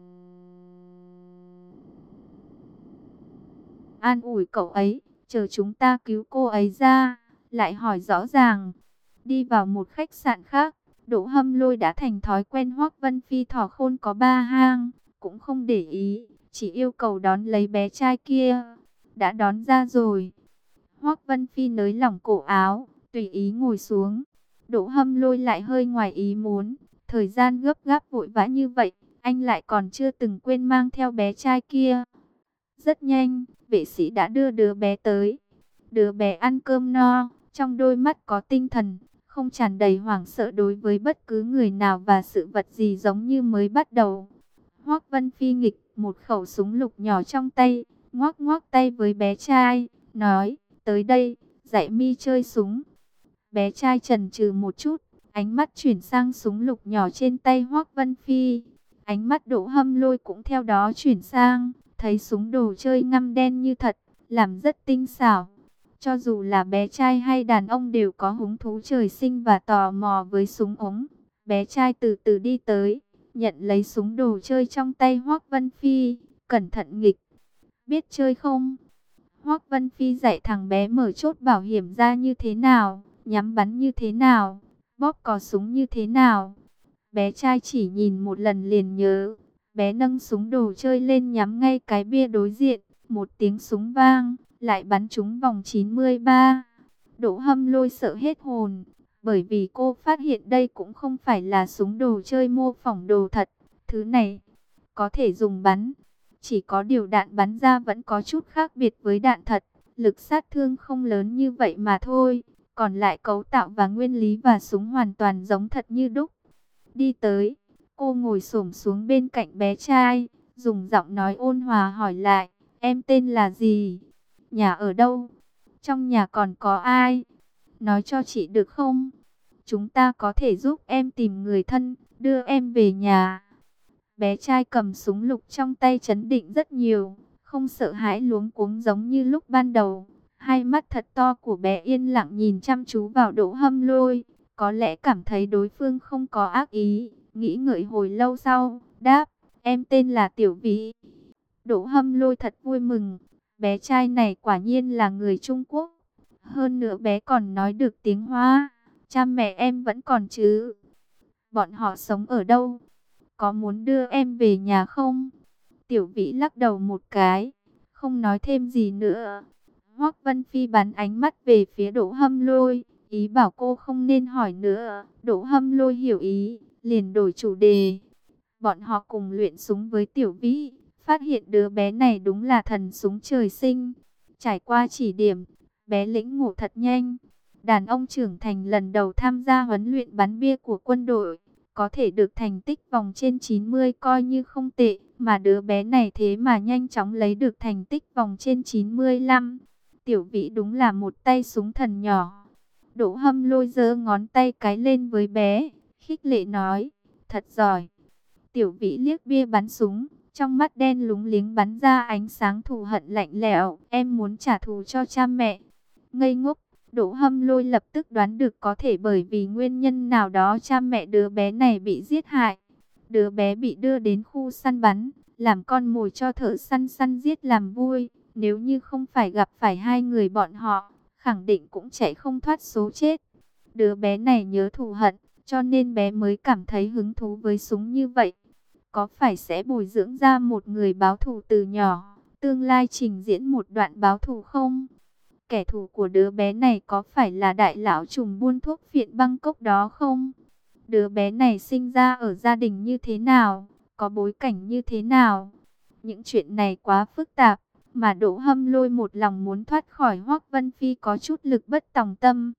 an ủi cậu ấy, chờ chúng ta cứu cô ấy ra, lại hỏi rõ ràng. Đi vào một khách sạn khác, Đỗ Hâm Lôi đã thành thói quen Hoắc Vân Phi thỏ khôn có ba hang, cũng không để ý, chỉ yêu cầu đón lấy bé trai kia. Đã đón ra rồi. Hoắc Vân Phi nới lỏng cổ áo, tùy ý ngồi xuống. Đỗ Hâm Lôi lại hơi ngoài ý muốn, thời gian gấp gáp vội vã như vậy, anh lại còn chưa từng quên mang theo bé trai kia. Rất nhanh, vệ sĩ đã đưa đứa bé tới. Đứa bé ăn cơm no, trong đôi mắt có tinh thần, không tràn đầy hoảng sợ đối với bất cứ người nào và sự vật gì, giống như mới bắt đầu. Hoắc Vân Phi nghịch một khẩu súng lục nhỏ trong tay, ngoắc ngoắc tay với bé trai, nói, tới đây, dạy mi chơi súng. Bé trai chần chừ một chút, ánh mắt chuyển sang súng lục nhỏ trên tay Hoắc Vân Phi. Ánh mắt Đỗ Hâm Lôi cũng theo đó chuyển sang, thấy súng đồ chơi ngăm đen như thật, làm rất tinh xảo. Cho dù là bé trai hay đàn ông đều có hứng thú trời sinh và tò mò với súng ống. Bé trai từ từ đi tới, nhận lấy súng đồ chơi trong tay Hoắc Vân Phi, cẩn thận nghịch. Biết chơi không? Hoắc Vân Phi dạy thằng bé mở chốt bảo hiểm ra như thế nào, nhắm bắn như thế nào, bóp cò súng như thế nào. Bé trai chỉ nhìn một lần liền nhớ. Bé nâng súng đồ chơi lên nhắm ngay cái bia đối diện, một tiếng súng vang, lại bắn trúng vòng chín mươi ba. Đỗ Hâm Lôi sợ hết hồn, bởi vì cô phát hiện đây cũng không phải là súng đồ chơi mô phỏng đồ thật. Thứ này có thể dùng bắn, chỉ có điều đạn bắn ra vẫn có chút khác biệt với đạn thật. Lực sát thương không lớn như vậy mà thôi, còn lại cấu tạo và nguyên lý và súng hoàn toàn giống thật như đúc. Đi tới, cô ngồi xổm xuống bên cạnh bé trai, dùng giọng nói ôn hòa hỏi lại, em tên là gì? Nhà ở đâu? Trong nhà còn có ai? Nói cho chị được không? Chúng ta có thể giúp em tìm người thân, đưa em về nhà. Bé trai cầm súng lục trong tay trấn định rất nhiều, không sợ hãi luống cuống giống như lúc ban đầu. Hai mắt thật to của bé yên lặng nhìn chăm chú vào Đỗ Hâm Lôi, có lẽ cảm thấy đối phương không có ác ý, nghĩ ngợi hồi lâu sau, đáp, em tên là Tiểu Vĩ. Đỗ Hâm Lôi thật vui mừng, bé trai này quả nhiên là người Trung Quốc. Hơn nữa bé còn nói được tiếng Hoa, cha mẹ em vẫn còn chứ? Bọn họ sống ở đâu? Có muốn đưa em về nhà không? Tiểu Vĩ lắc đầu một cái, không nói thêm gì nữa. Hoắc Vân Phi bắn ánh mắt về phía Đỗ Hâm Lôi, ý bảo cô không nên hỏi nữa. Đỗ Hâm Lôi hiểu ý, liền đổi chủ đề. Bọn họ cùng luyện súng với Tiểu Vĩ, phát hiện đứa bé này đúng là thần súng trời sinh. Trải qua chỉ điểm, bé lĩnh ngộ thật nhanh. Đàn ông trưởng thành lần đầu tham gia huấn luyện bắn bia của quân đội, có thể được thành tích vòng trên chín mươi coi như không tệ, mà đứa bé này thế mà nhanh chóng lấy được thành tích vòng trên chín mươi lăm. Tiểu Vĩ đúng là một tay súng thần nhỏ. Đỗ Hâm Lôi giơ ngón tay cái lên với bé, khích lệ nói, thật giỏi. Tiểu Vĩ liếc bia bắn súng, trong mắt đen lúng liếng bắn ra ánh sáng thù hận lạnh lẽo, em muốn trả thù cho cha mẹ. Ngây ngốc, Đỗ Hâm Lôi lập tức đoán được có thể bởi vì nguyên nhân nào đó cha mẹ đứa bé này bị giết hại. Đứa bé bị đưa đến khu săn bắn, làm con mồi cho thợ săn săn giết làm vui. Nếu như không phải gặp phải hai người bọn họ, khẳng định cũng chạy không thoát số chết. Đứa bé này nhớ thù hận, cho nên bé mới cảm thấy hứng thú với súng như vậy. Có phải sẽ bồi dưỡng ra một người báo thù từ nhỏ, tương lai trình diễn một đoạn báo thù không? Kẻ thù của đứa bé này có phải là đại lão trùm buôn thuốc phiện Bangkok đó không? Đứa bé này sinh ra ở gia đình như thế nào? Có bối cảnh như thế nào? Những chuyện này quá phức tạp, mà Đỗ Hâm Lôi một lòng muốn thoát khỏi Hoắc Vân Phi có chút lực bất tòng tâm.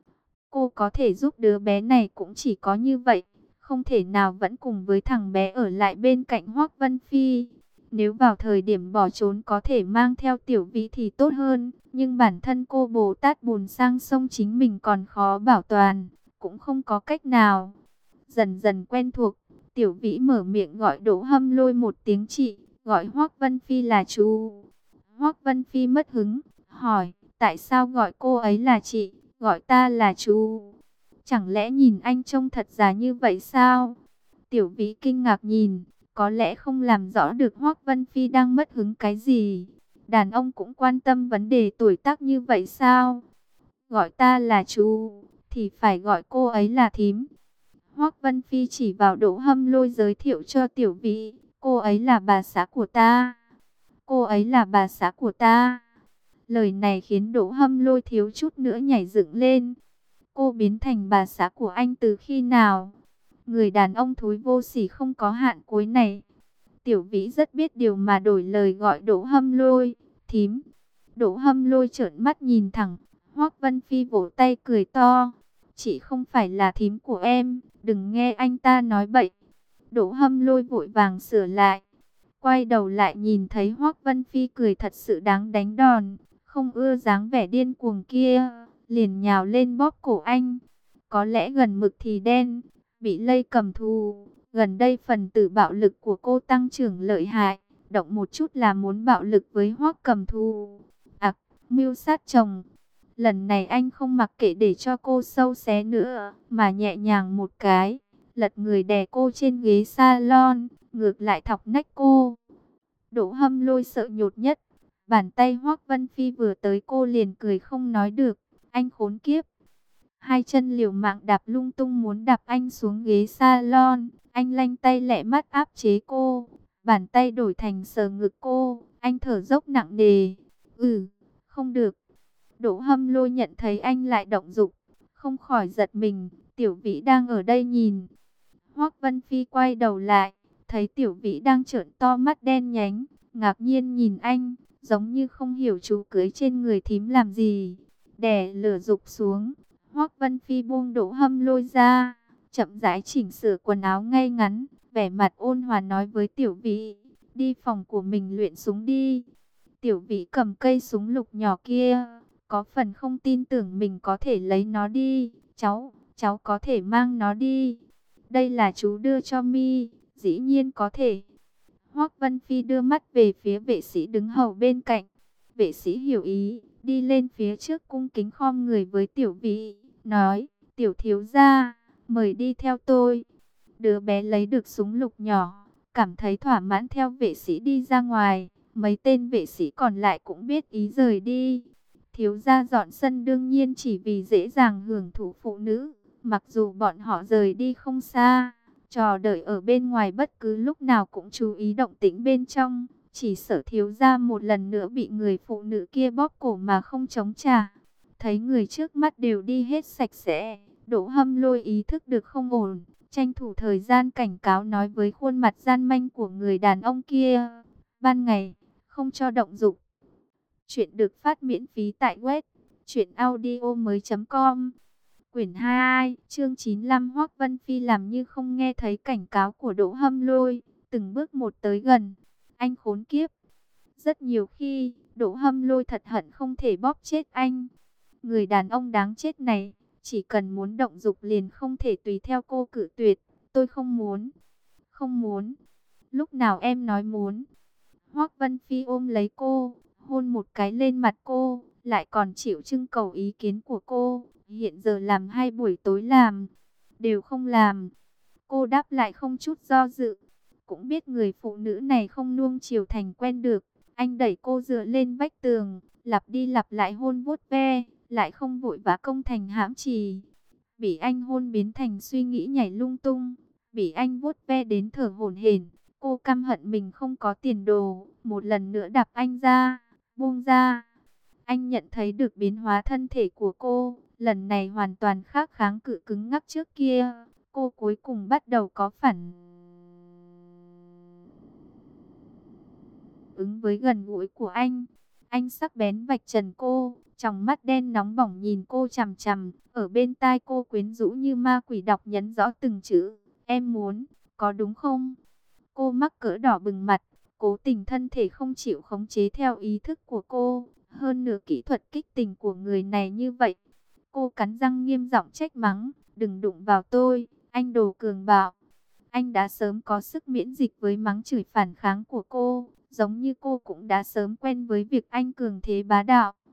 Cô có thể giúp đứa bé này cũng chỉ có như vậy, không thể nào vẫn cùng với thằng bé ở lại bên cạnh Hoắc Vân Phi. Nếu vào thời điểm bỏ trốn có thể mang theo Tiểu Vĩ thì tốt hơn, nhưng bản thân cô Bồ Tát bùn sang sông chính mình còn khó bảo toàn, cũng không có cách nào. Dần dần quen thuộc, Tiểu Vĩ mở miệng gọi Đỗ Hâm Lôi một tiếng chị, gọi Hoắc Vân Phi là chú. Hoắc Vân Phi mất hứng, hỏi, tại sao gọi cô ấy là chị, gọi ta là chú? Chẳng lẽ nhìn anh trông thật già như vậy sao? Tiểu Vĩ kinh ngạc nhìn, có lẽ không làm rõ được Hoắc Vân Phi đang mất hứng cái gì. Đàn ông cũng quan tâm vấn đề tuổi tác như vậy sao? Gọi ta là chú, thì phải gọi cô ấy là thím. Hoắc Vân Phi chỉ vào Đỗ Hâm Lôi giới thiệu cho Tiểu Vĩ, cô ấy là bà xã của ta. Cô ấy là bà xã của ta. Lời này khiến Đỗ Hâm Lôi thiếu chút nữa nhảy dựng lên. Cô biến thành bà xã của anh từ khi nào? Người đàn ông thối vô sỉ không có hạn cuối này. Tiểu Vĩ rất biết điều mà đổi lời gọi Đỗ Hâm Lôi, thím. Đỗ Hâm Lôi trợn mắt nhìn thẳng, Hoắc Vân Phi vỗ tay cười to. Chị không phải là thím của em, đừng nghe anh ta nói bậy. Đỗ Hâm Lôi vội vàng sửa lại. Quay đầu lại nhìn thấy Hoắc Vân Phi cười thật sự đáng đánh đòn. không ưa dáng vẻ điên cuồng kia, liền nhào lên bóp cổ anh. Có lẽ gần mực thì đen, bị lây cầm thù. Gần đây phần tử bạo lực của cô tăng trưởng lợi hại, động một chút là muốn bạo lực với Hoắc Cầm Thù. Ặc, mưu sát chồng. Lần này anh không mặc kệ để cho cô sâu xé nữa, mà nhẹ nhàng một cái, lật người đè cô trên ghế salon, ngược lại thọc nách cô. Đỗ Hâm Lôi sợ nhột nhất, bàn tay Hoắc Vân Phi vừa tới cô liền cười không nói được, anh khốn kiếp. Hai chân liều mạng đạp lung tung muốn đạp anh xuống ghế salon, anh lanh tay lẹ mắt áp chế cô, bàn tay đổi thành sờ ngực cô, anh thở dốc nặng nề. Ừ, không được. Đỗ Hâm Lôi nhận thấy anh lại động dục, không khỏi giật mình, Tiểu Vĩ đang ở đây nhìn. Hoắc Vân Phi quay đầu lại, thấy Tiểu Vĩ đang trợn to mắt đen nhánh, ngạc nhiên nhìn anh, giống như không hiểu chú cưới trên người thím làm gì. Đè lửa dục xuống, Hoắc Vân Phi buông Đỗ Hâm Lôi ra, chậm rãi chỉnh sửa quần áo ngay ngắn, vẻ mặt ôn hòa nói với Tiểu Vĩ, đi phòng của mình luyện súng đi. Tiểu Vĩ cầm cây súng lục nhỏ kia, có phần không tin tưởng mình có thể lấy nó đi. Cháu, cháu có thể mang nó đi. Đây là chú đưa cho Mi, dĩ nhiên có thể. Hoắc Vân Phi đưa mắt về phía vệ sĩ đứng hầu bên cạnh. Vệ sĩ hiểu ý, đi lên phía trước cung kính khom người với Tiểu Vĩ, nói, Tiểu thiếu gia, mời đi theo tôi. Đứa bé lấy được súng lục nhỏ, cảm thấy thỏa mãn theo vệ sĩ đi ra ngoài. Mấy tên vệ sĩ còn lại cũng biết ý rời đi. Thiếu gia dọn sân đương nhiên chỉ vì dễ dàng hưởng thụ phụ nữ. Mặc dù bọn họ rời đi không xa, trò đợi ở bên ngoài bất cứ lúc nào cũng chú ý động tĩnh bên trong. Chỉ sợ thiếu gia một lần nữa bị người phụ nữ kia bóp cổ mà không chống trả. Thấy người trước mắt đều đi hết sạch sẽ, Đỗ Hâm Lôi ý thức được không ổn, tranh thủ thời gian cảnh cáo nói với khuôn mặt gian manh của người đàn ông kia. Ban ngày, không cho động dục. Chuyện được phát miễn phí tại web truyện audio mới chấm com. Quyển hai, chương chín mươi lăm. Hoắc Vân Phi làm như không nghe thấy cảnh cáo của Đỗ Hâm Lôi, từng bước một tới gần. Anh khốn kiếp. Rất nhiều khi, Đỗ Hâm Lôi thật hận không thể bóp chết anh. Người đàn ông đáng chết này, chỉ cần muốn động dục liền không thể tùy theo cô cự tuyệt. Tôi không muốn. Không muốn. Lúc nào em nói muốn? Hoắc Vân Phi ôm lấy cô, hôn một cái lên mặt cô, lại còn chịu trưng cầu ý kiến của cô. Hiện giờ làm hai buổi tối làm, đều không làm. Cô đáp lại không chút do dự. Cũng biết người phụ nữ này không nuông chiều thành quen được. Anh đẩy cô dựa lên vách tường, lặp đi lặp lại hôn vuốt ve, lại không vội vã công thành hãm trì. Bị anh hôn biến thành suy nghĩ nhảy lung tung, bị anh vuốt ve đến thở hổn hển. Cô căm hận mình không có tiền đồ, một lần nữa đạp anh ra, buông ra. Anh nhận thấy được biến hóa thân thể của cô, lần này hoàn toàn khác kháng cự cứng ngắc trước kia. Cô cuối cùng bắt đầu có phản ứng với gần gũi của anh. Anh sắc bén vạch trần cô, tròng mắt đen nóng bỏng nhìn cô chằm chằm, ở bên tai cô quyến rũ như ma quỷ đọc nhấn rõ từng chữ. Em muốn, có đúng không? Cô mắc cỡ đỏ bừng mặt, cố tình thân thể không chịu khống chế theo ý thức của cô. Hơn nửa kỹ thuật kích tình của người này như vậy. Cô cắn răng nghiêm giọng trách mắng, đừng đụng vào tôi, anh đồ cường bạo. Anh đã sớm có sức miễn dịch với mắng chửi phản kháng của cô, giống như cô cũng đã sớm quen với việc anh cường thế bá đạo.